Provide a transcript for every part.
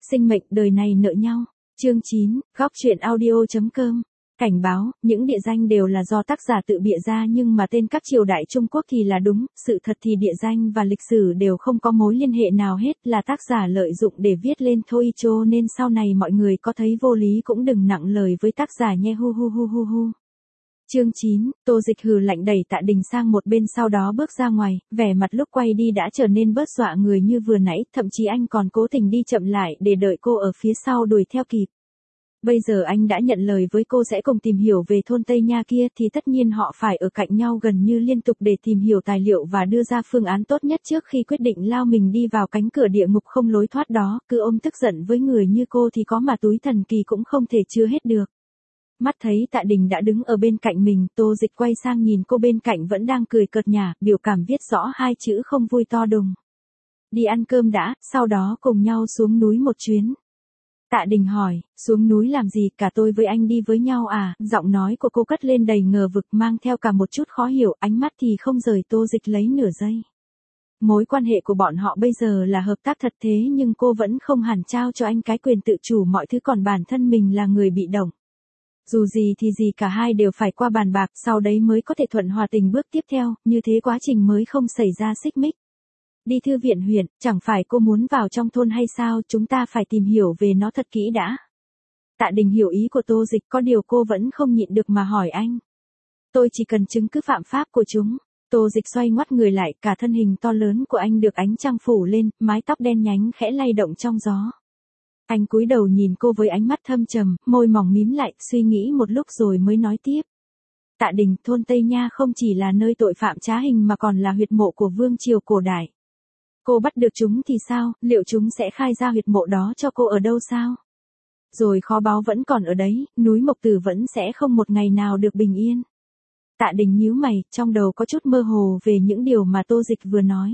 Sinh mệnh đời này nợ nhau. Chương 9, góc truyện audio.com. Cảnh báo, những địa danh đều là do tác giả tự bịa ra nhưng mà tên các triều đại Trung Quốc thì là đúng, sự thật thì địa danh và lịch sử đều không có mối liên hệ nào hết, là tác giả lợi dụng để viết lên thôi, cho nên sau này mọi người có thấy vô lý cũng đừng nặng lời với tác giả nhé, hu hu hu hu hu. Chương 9, Tô Dịch hừ lạnh đẩy Tạ Đình sang một bên, sau đó bước ra ngoài, vẻ mặt lúc quay đi đã trở nên bớt dọa người như vừa nãy, thậm chí anh còn cố tình đi chậm lại để đợi cô ở phía sau đuổi theo kịp. Bây giờ anh đã nhận lời với cô sẽ cùng tìm hiểu về thôn Tây Nha kia thì tất nhiên họ phải ở cạnh nhau gần như liên tục để tìm hiểu tài liệu và đưa ra phương án tốt nhất trước khi quyết định lao mình đi vào cánh cửa địa ngục không lối thoát đó, cứ ôm tức giận với người như cô thì có mà túi thần kỳ cũng không thể chứa hết được. Mắt thấy Tạ Đình đã đứng ở bên cạnh mình, Tô Dịch quay sang nhìn cô bên cạnh vẫn đang cười cợt nhả, biểu cảm viết rõ hai chữ không vui to đùng. Đi ăn cơm đã, sau đó cùng nhau xuống núi một chuyến. Tạ Đình hỏi, xuống núi làm gì, cả tôi với anh đi với nhau à? Giọng nói của cô cất lên đầy ngờ vực, mang theo cả một chút khó hiểu, ánh mắt thì không rời Tô Dịch lấy nửa giây. Mối quan hệ của bọn họ bây giờ là hợp tác thật, thế nhưng cô vẫn không hẳn trao cho anh cái quyền tự chủ mọi thứ, còn bản thân mình là người bị động. Dù gì thì gì cả hai đều phải qua bàn bạc, sau đấy mới có thể thuận hòa tình bước tiếp theo, như thế quá trình mới không xảy ra xích mích. Đi thư viện huyện, chẳng phải cô muốn vào trong thôn hay sao, chúng ta phải tìm hiểu về nó thật kỹ đã. Tạ Đình hiểu ý của Tô Dịch, có điều cô vẫn không nhịn được mà hỏi anh. Tôi chỉ cần chứng cứ phạm pháp của chúng. Tô Dịch xoay ngoắt người lại, cả thân hình to lớn của anh được ánh trăng phủ lên, mái tóc đen nhánh khẽ lay động trong gió. Anh cúi đầu nhìn cô với ánh mắt thâm trầm, môi mỏng mím lại, suy nghĩ một lúc rồi mới nói tiếp. Tạ Đình, thôn Tây Nha không chỉ là nơi tội phạm trá hình mà còn là huyệt mộ của vương triều cổ đại. Cô bắt được chúng thì sao, liệu chúng sẽ khai ra huyệt mộ đó cho cô ở đâu sao? Rồi kho báu vẫn còn ở đấy, núi Mộc Tử vẫn sẽ không một ngày nào được bình yên. Tạ Đình nhíu mày, trong đầu có chút mơ hồ về những điều mà Tô Dịch vừa nói.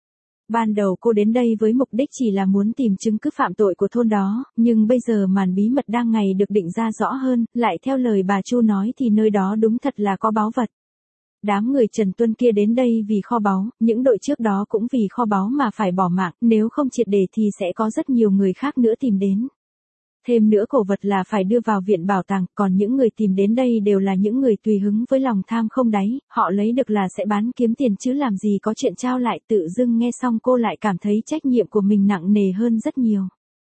Ban đầu cô đến đây với mục đích chỉ là muốn tìm chứng cứ phạm tội của thôn đó, nhưng bây giờ màn bí mật đang ngày được định ra rõ hơn, lại theo lời bà Chu nói thì nơi đó đúng thật là có báu vật. Đám người Trần Tuân kia đến đây vì kho báu, những đội trước đó cũng vì kho báu mà phải bỏ mạng, nếu không triệt để thì sẽ có rất nhiều người khác nữa tìm đến. Thêm nữa cổ vật là phải đưa vào viện bảo tàng, còn những người tìm đến đây đều là những người tùy hứng với lòng tham không đáy, họ lấy được là sẽ bán kiếm tiền chứ làm gì có chuyện trao lại. Tự dưng nghe xong cô lại cảm thấy trách nhiệm của mình nặng nề hơn rất nhiều.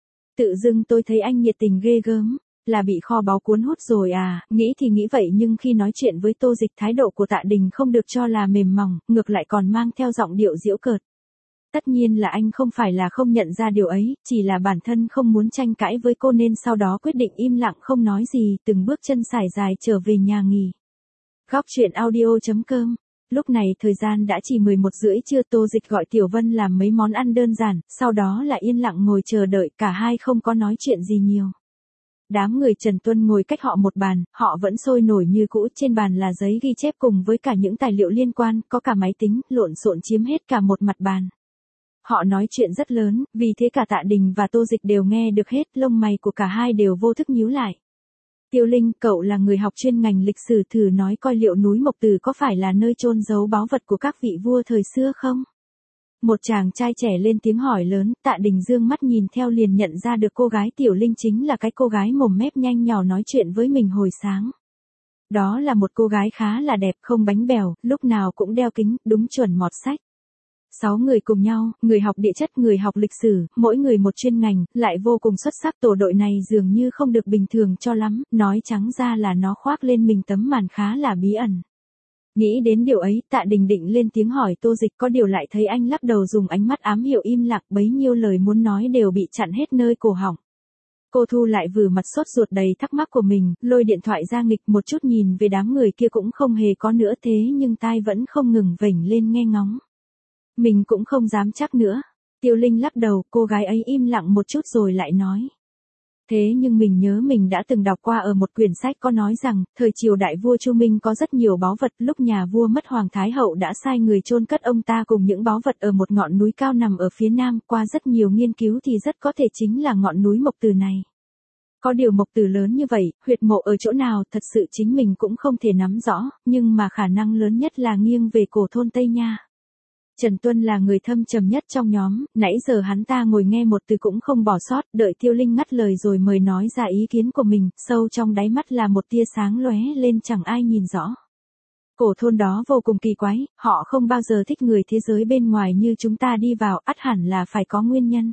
Tự dưng tôi thấy anh nhiệt tình ghê gớm. Là bị kho báu cuốn hút rồi à? Nghĩ thì nghĩ vậy nhưng khi nói chuyện với Tô Dịch, thái độ của Tạ Đình không được cho là mềm mỏng, ngược lại còn mang theo giọng điệu giễu cợt. Tất nhiên là anh không phải là không nhận ra điều ấy, chỉ là bản thân không muốn tranh cãi với cô nên sau đó quyết định im lặng không nói gì, từng bước chân sải dài trở về nhà nghỉ. Góc truyện audio.com. Lúc này thời gian đã chỉ 11:30 trưa, Tô Dịch gọi Tiểu Vân làm mấy món ăn đơn giản, sau đó là yên lặng ngồi chờ đợi, cả hai không có nói chuyện gì nhiều. Đám người Trần Tuân ngồi cách họ một bàn, họ vẫn sôi nổi như cũ, trên bàn là giấy ghi chép cùng với cả những tài liệu liên quan, có cả máy tính, lộn xộn chiếm hết cả một mặt bàn. Họ nói chuyện rất lớn, vì thế cả Tạ Đình và Tô Dịch đều nghe được hết, lông mày của cả hai đều vô thức nhíu lại. Tiêu Linh, cậu là người học chuyên ngành lịch sử, thử nói coi liệu núi Mộc Tử có phải là nơi chôn giấu báu vật của các vị vua thời xưa không? Một chàng trai trẻ lên tiếng hỏi lớn, Tạ Đình dương mắt nhìn theo liền nhận ra được cô gái Tiểu Linh chính là cái cô gái mồm mép nhanh nhỏ nói chuyện với mình hồi sáng. Đó là một cô gái khá là đẹp, không bánh bèo, lúc nào cũng đeo kính, đúng chuẩn mọt sách. 6 người cùng nhau, người học địa chất, người học lịch sử, mỗi người một chuyên ngành, lại vô cùng xuất sắc. Tổ đội này dường như không được bình thường cho lắm, nói trắng ra là nó khoác lên mình tấm màn khá là bí ẩn. Nghĩ đến điều ấy, Tạ Đình định lên tiếng hỏi Tô Dịch, có điều lại thấy anh lắc đầu dùng ánh mắt ám hiệu im lặng, bấy nhiêu lời muốn nói đều bị chặn hết nơi cổ họng. Cô thu lại vừ mặt sốt ruột đầy thắc mắc của mình, lôi điện thoại ra nghịch một chút nhìn về đám người kia cũng không hề có nữa, thế nhưng tai vẫn không ngừng vểnh lên nghe ngóng. Mình cũng không dám chắc nữa. Tiêu Linh lắc đầu, cô gái ấy im lặng một chút rồi lại nói. Thế nhưng mình nhớ mình đã từng đọc qua ở một quyển sách có nói rằng, thời triều đại vua Chu Minh có rất nhiều báu vật, lúc nhà vua mất Hoàng Thái Hậu đã sai người chôn cất ông ta cùng những báu vật ở một ngọn núi cao nằm ở phía nam, qua rất nhiều nghiên cứu thì rất có thể chính là ngọn núi Mộc Tử này. Có điều Mộc Tử lớn như vậy, huyệt mộ ở chỗ nào thật sự chính mình cũng không thể nắm rõ, nhưng mà khả năng lớn nhất là nghiêng về cổ thôn Tây Nha. Trần Tuân là người thâm trầm nhất trong nhóm, nãy giờ hắn ta ngồi nghe một từ cũng không bỏ sót, đợi Tiêu Linh ngắt lời rồi mới nói ra ý kiến của mình, sâu trong đáy mắt là một tia sáng lóe lên chẳng ai nhìn rõ. Cổ thôn đó vô cùng kỳ quái, họ không bao giờ thích người thế giới bên ngoài như chúng ta đi vào, ắt hẳn là phải có nguyên nhân.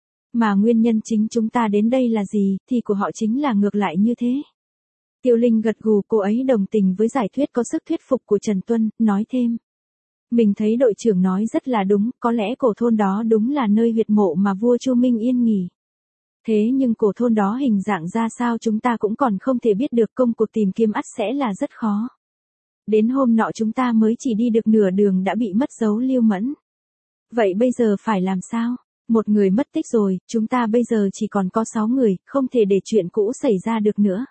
Mà nguyên nhân chính chúng ta đến đây là gì, thì của họ chính là ngược lại như thế. Tiêu Linh gật gù, cô ấy đồng tình với giải thuyết có sức thuyết phục của Trần Tuân, nói thêm. Mình thấy đội trưởng nói rất là đúng, có lẽ cổ thôn đó đúng là nơi huyệt mộ mà vua Chu Minh yên nghỉ. Thế nhưng cổ thôn đó hình dạng ra sao chúng ta cũng còn không thể biết được, công cuộc tìm kiếm ắt sẽ là rất khó. Đến hôm nọ chúng ta mới chỉ đi được nửa đường đã bị mất dấu Lưu Mẫn. Vậy bây giờ phải làm sao? Một người mất tích rồi, chúng ta bây giờ chỉ còn có 6 người, không thể để chuyện cũ xảy ra được nữa.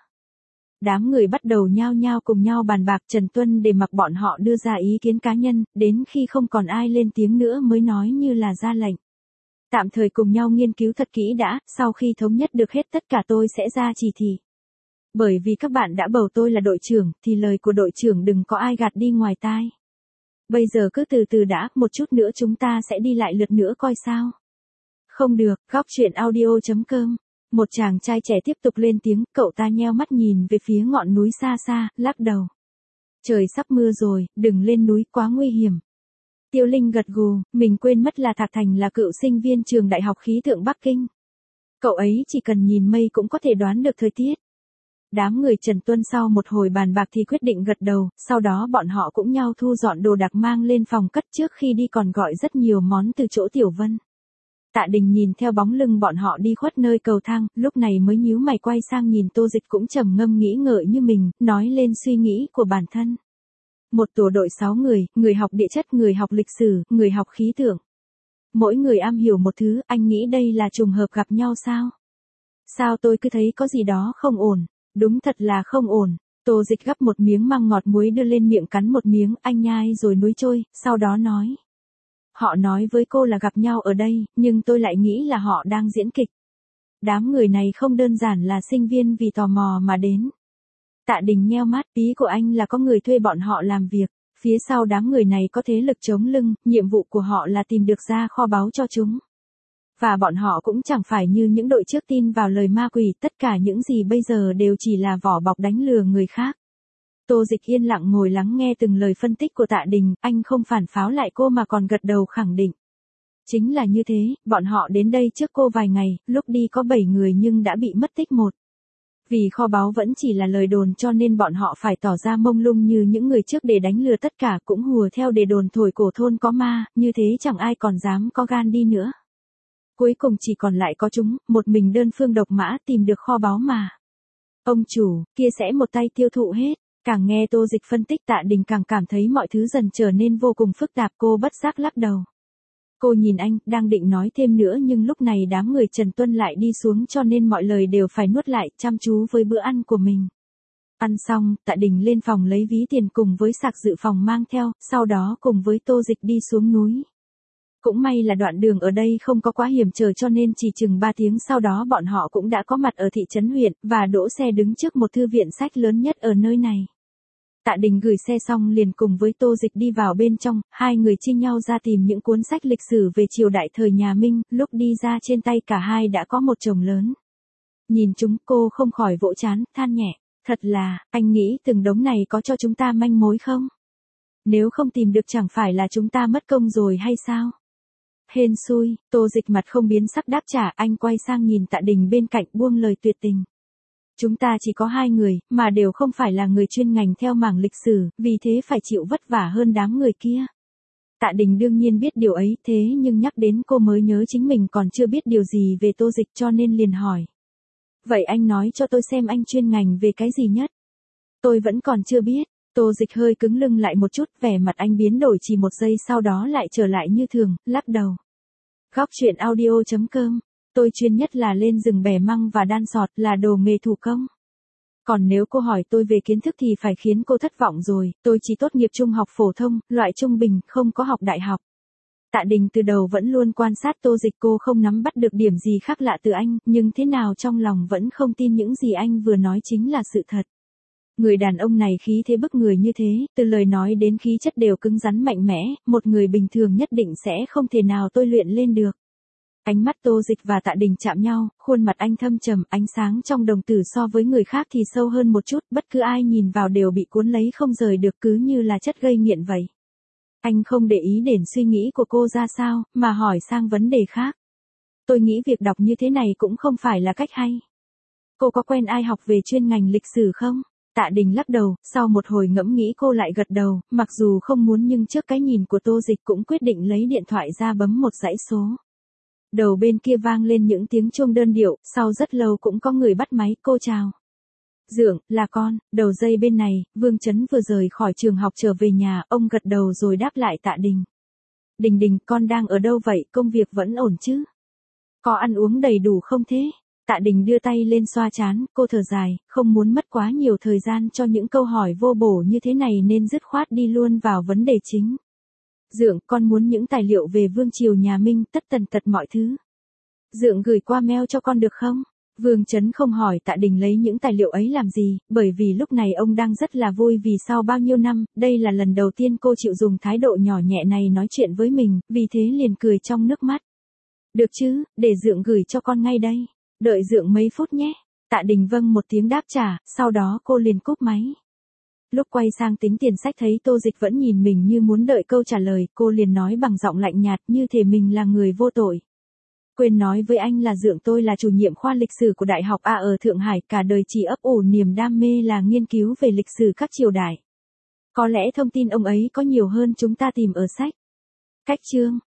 Đám người bắt đầu nhao nhao cùng nhau bàn bạc, Trần Tuân để mặc bọn họ đưa ra ý kiến cá nhân, đến khi không còn ai lên tiếng nữa mới nói như là ra lệnh. Tạm thời cùng nhau nghiên cứu thật kỹ đã, sau khi thống nhất được hết tất cả tôi sẽ ra chỉ thị. Bởi vì các bạn đã bầu tôi là đội trưởng, thì lời của đội trưởng đừng có ai gạt đi ngoài tai. Bây giờ cứ từ từ đã, một chút nữa chúng ta sẽ đi lại lượt nữa coi sao. Không được, góc chuyện audio.com. Một chàng trai trẻ tiếp tục lên tiếng, cậu ta nheo mắt nhìn về phía ngọn núi xa xa, lắc đầu. Trời sắp mưa rồi, đừng lên núi quá nguy hiểm. Tiêu Linh gật gù, mình quên mất là Thạc Thành là cựu sinh viên trường Đại học Khí tượng Bắc Kinh. Cậu ấy chỉ cần nhìn mây cũng có thể đoán được thời tiết. Đám người Trần Tuân sau một hồi bàn bạc thì quyết định gật đầu, sau đó bọn họ cũng nhau thu dọn đồ đạc mang lên phòng cất, trước khi đi còn gọi rất nhiều món từ chỗ Tiểu Vân. Tạ Đình nhìn theo bóng lưng bọn họ đi khuất nơi cầu thang, lúc này mới nhíu mày quay sang nhìn Tô Dịch cũng trầm ngâm nghĩ ngợi như mình, nói lên suy nghĩ của bản thân. Một tổ đội 6 người học địa chất, người học lịch sử, người học khí tượng. Mỗi người am hiểu một thứ, anh nghĩ đây là trùng hợp gặp nhau sao? Sao tôi cứ thấy có gì đó không ổn, đúng thật là không ổn. Tô Dịch gắp một miếng măng ngọt muối đưa lên miệng cắn một miếng, anh nhai rồi nuốt trôi, sau đó nói. Họ nói với cô là gặp nhau ở đây, nhưng tôi lại nghĩ là họ đang diễn kịch. Đám người này không đơn giản là sinh viên vì tò mò mà đến. Tạ Đình nheo mắt, ý của anh là có người thuê bọn họ làm việc. Phía sau đám người này có thế lực chống lưng, nhiệm vụ của họ là tìm được ra kho báu cho chúng. Và bọn họ cũng chẳng phải như những đội trước tin vào lời ma quỷ, tất cả những gì bây giờ đều chỉ là vỏ bọc đánh lừa người khác. Tô Dịch yên lặng ngồi lắng nghe từng lời phân tích của Tạ Đình, anh không phản pháo lại cô mà còn gật đầu khẳng định. Chính là như thế, bọn họ đến đây trước cô vài ngày, lúc đi có 7 người nhưng đã bị mất tích một. Vì kho báu vẫn chỉ là lời đồn cho nên bọn họ phải tỏ ra mông lung như những người trước để đánh lừa tất cả, cũng hùa theo để đồn thổi cổ thôn có ma, như thế chẳng ai còn dám có gan đi nữa. Cuối cùng chỉ còn lại có chúng, một mình đơn phương độc mã tìm được kho báu mà. Ông chủ, kia sẽ một tay tiêu thụ hết. Càng nghe Tô Dịch phân tích, Tạ Đình càng cảm thấy mọi thứ dần trở nên vô cùng phức tạp, cô bất giác lắc đầu. Cô nhìn anh, đang định nói thêm nữa nhưng lúc này đám người Trần Tuân lại đi xuống cho nên mọi lời đều phải nuốt lại, chăm chú với bữa ăn của mình. Ăn xong, Tạ Đình lên phòng lấy ví tiền cùng với sạc dự phòng mang theo, sau đó cùng với Tô Dịch đi xuống núi. Cũng may là đoạn đường ở đây không có quá hiểm trở cho nên chỉ chừng 3 tiếng sau đó bọn họ cũng đã có mặt ở thị trấn huyện, và đỗ xe đứng trước một thư viện sách lớn nhất ở nơi này. Tạ Đình gửi xe xong liền cùng với Tô Dịch đi vào bên trong, hai người chia nhau ra tìm những cuốn sách lịch sử về triều đại thời nhà Minh, lúc đi ra trên tay cả hai đã có một chồng lớn. Nhìn chúng cô không khỏi vỗ trán, than nhẹ, thật là, anh nghĩ từng đống này có cho chúng ta manh mối không? Nếu không tìm được chẳng phải là chúng ta mất công rồi hay sao? Hên xui, Tô Dịch mặt không biến sắc đáp trả, anh quay sang nhìn Tạ Đình bên cạnh buông lời tuyệt tình. Chúng ta chỉ có 2 người, mà đều không phải là người chuyên ngành theo mảng lịch sử, vì thế phải chịu vất vả hơn đám người kia. Tạ Đình đương nhiên biết điều ấy, thế nhưng nhắc đến cô mới nhớ chính mình còn chưa biết điều gì về Tô Dịch cho nên liền hỏi. Vậy anh nói cho tôi xem anh chuyên ngành về cái gì nhất? Tôi vẫn còn chưa biết. Tô Dịch hơi cứng lưng lại một chút, vẻ mặt anh biến đổi chỉ một giây sau đó lại trở lại như thường, lắc đầu. Góc chuyện audio.com. Tôi chuyên nhất là lên rừng bẻ măng và đan sọt, là đồ nghề thủ công. Còn nếu cô hỏi tôi về kiến thức thì phải khiến cô thất vọng rồi, tôi chỉ tốt nghiệp trung học phổ thông, loại trung bình, không có học đại học. Tạ Đình từ đầu vẫn luôn quan sát Tô Dịch, cô không nắm bắt được điểm gì khác lạ từ anh, nhưng thế nào trong lòng vẫn không tin những gì anh vừa nói chính là sự thật. Người đàn ông này khí thế bức người như thế, từ lời nói đến khí chất đều cứng rắn mạnh mẽ, một người bình thường nhất định sẽ không thể nào tôi luyện lên được. Ánh mắt Tô Dịch và Tạ Đình chạm nhau, khuôn mặt anh thâm trầm, ánh sáng trong đồng tử so với người khác thì sâu hơn một chút, bất cứ ai nhìn vào đều bị cuốn lấy không rời được, cứ như là chất gây nghiện vậy. Anh không để ý đến suy nghĩ của cô ra sao, mà hỏi sang vấn đề khác. Tôi nghĩ việc đọc như thế này cũng không phải là cách hay. Cô có quen ai học về chuyên ngành lịch sử không? Tạ Đình lắc đầu, sau một hồi ngẫm nghĩ cô lại gật đầu, mặc dù không muốn nhưng trước cái nhìn của Tô Dịch cũng quyết định lấy điện thoại ra bấm một dãy số. Đầu bên kia vang lên những tiếng chuông đơn điệu, sau rất lâu cũng có người bắt máy, cô chào. Dượng, là con, đầu dây bên này, Vương Chấn vừa rời khỏi trường học trở về nhà, ông gật đầu rồi đáp lại Tạ Đình. Đình Đình, con đang ở đâu vậy, công việc vẫn ổn chứ? Có ăn uống đầy đủ không thế? Tạ Đình đưa tay lên xoa trán, cô thở dài, không muốn mất quá nhiều thời gian cho những câu hỏi vô bổ như thế này nên dứt khoát đi luôn vào vấn đề chính. Dượng, con muốn những tài liệu về Vương triều nhà Minh, tất tần tật mọi thứ. Dượng gửi qua mail cho con được không? Vương Chấn không hỏi Tạ Đình lấy những tài liệu ấy làm gì, bởi vì lúc này ông đang rất là vui vì sau bao nhiêu năm, đây là lần đầu tiên cô chịu dùng thái độ nhỏ nhẹ này nói chuyện với mình, vì thế liền cười trong nước mắt. Được chứ, để Dượng gửi cho con ngay đây. Đợi Dượng mấy phút nhé. Tạ Đình vâng một tiếng đáp trả, sau đó cô liền cúp máy. Lúc quay sang tính tiền sách thấy Tô Dịch vẫn nhìn mình như muốn đợi câu trả lời, cô liền nói bằng giọng lạnh nhạt như thể mình là người vô tội. Quên nói với anh là Dượng tôi là chủ nhiệm khoa lịch sử của Đại học A ở Thượng Hải, cả đời chỉ ấp ủ niềm đam mê là nghiên cứu về lịch sử các triều đại. Có lẽ thông tin ông ấy có nhiều hơn chúng ta tìm ở sách. Cách chương